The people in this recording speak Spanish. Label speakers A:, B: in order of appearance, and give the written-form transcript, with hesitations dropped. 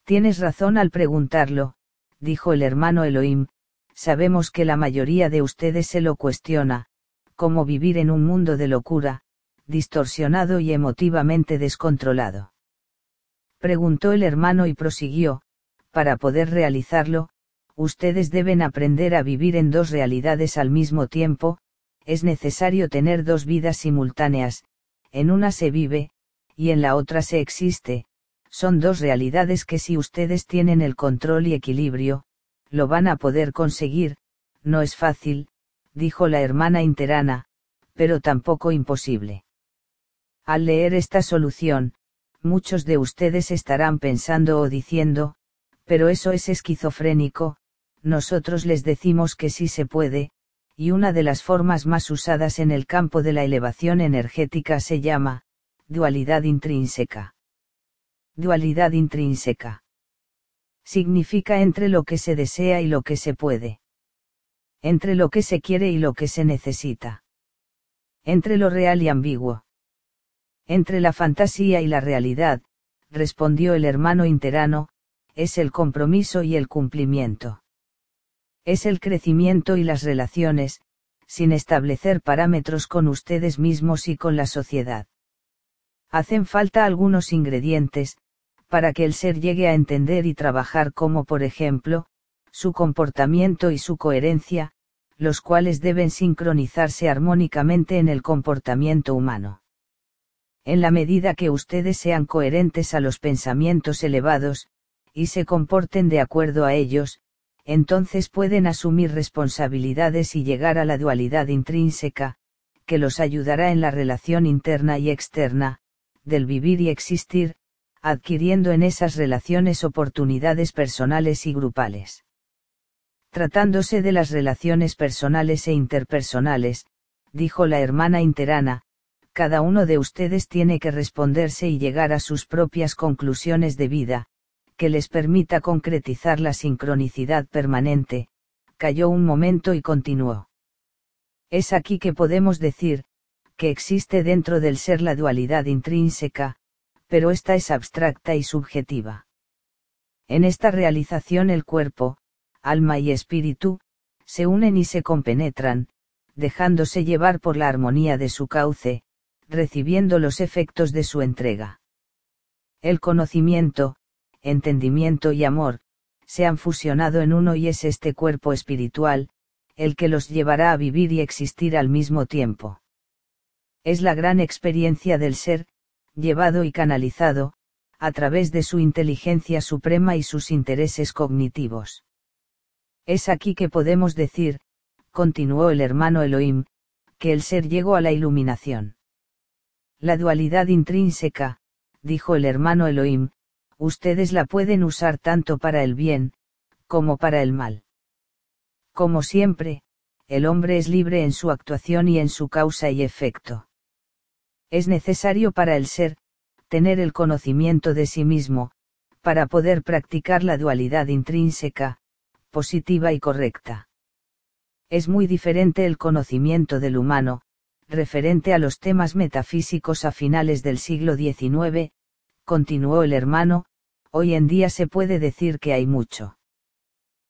A: Tienes razón al preguntarlo, dijo el hermano Elohim, sabemos que la mayoría de ustedes se lo cuestiona, cómo vivir en un mundo de locura, distorsionado y emotivamente descontrolado. Preguntó el hermano y prosiguió, para poder realizarlo, ustedes deben aprender a vivir en dos realidades al mismo tiempo, es necesario tener dos vidas simultáneas, en una se vive, y en la otra se existe, son dos realidades que si ustedes tienen el control y equilibrio, lo van a poder conseguir, no es fácil, dijo la hermana interana, pero tampoco imposible. Al leer esta solución, muchos de ustedes estarán pensando o diciendo, pero eso es esquizofrénico, nosotros les decimos que sí se puede, y una de las formas más usadas en el campo de la elevación energética se llama, dualidad intrínseca. Dualidad intrínseca. Significa entre lo que se desea y lo que se puede. Entre lo que se quiere y lo que se necesita. Entre lo real y ambiguo. Entre la fantasía y la realidad, respondió el hermano interano, es el compromiso y el cumplimiento. Es el crecimiento y las relaciones, sin establecer parámetros con ustedes mismos y con la sociedad. Hacen falta algunos ingredientes, para que el ser llegue a entender y trabajar como por ejemplo, su comportamiento y su coherencia, los cuales deben sincronizarse armónicamente en el comportamiento humano. En la medida que ustedes sean coherentes a los pensamientos elevados, y se comporten de acuerdo a ellos, entonces pueden asumir responsabilidades y llegar a la dualidad intrínseca, que los ayudará en la relación interna y externa, del vivir y existir, adquiriendo en esas relaciones oportunidades personales y grupales. Tratándose de las relaciones personales e interpersonales, dijo la hermana interana, cada uno de ustedes tiene que responderse y llegar a sus propias conclusiones de vida, que les permita concretizar la sincronicidad permanente. Calló un momento y continuó. Es aquí que podemos decir, que existe dentro del ser la dualidad intrínseca, pero esta es abstracta y subjetiva. En esta realización el cuerpo, alma y espíritu, se unen y se compenetran, dejándose llevar por la armonía de su cauce, recibiendo los efectos de su entrega. El conocimiento, entendimiento y amor, se han fusionado en uno y es este cuerpo espiritual, el que los llevará a vivir y existir al mismo tiempo. Es la gran experiencia del ser, llevado y canalizado, a través de su inteligencia suprema y sus intereses cognitivos. Es aquí que podemos decir, continuó el hermano Elohim, que el ser llegó a la iluminación. La dualidad intrínseca, dijo el hermano Elohim, ustedes la pueden usar tanto para el bien, como para el mal. Como siempre, el hombre es libre en su actuación y en su causa y efecto. Es necesario para el ser, tener el conocimiento de sí mismo, para poder practicar la dualidad intrínseca, positiva y correcta. Es muy diferente el conocimiento del humano, referente a los temas metafísicos a finales del siglo XIX, continuó el hermano, hoy en día se puede decir que hay mucho.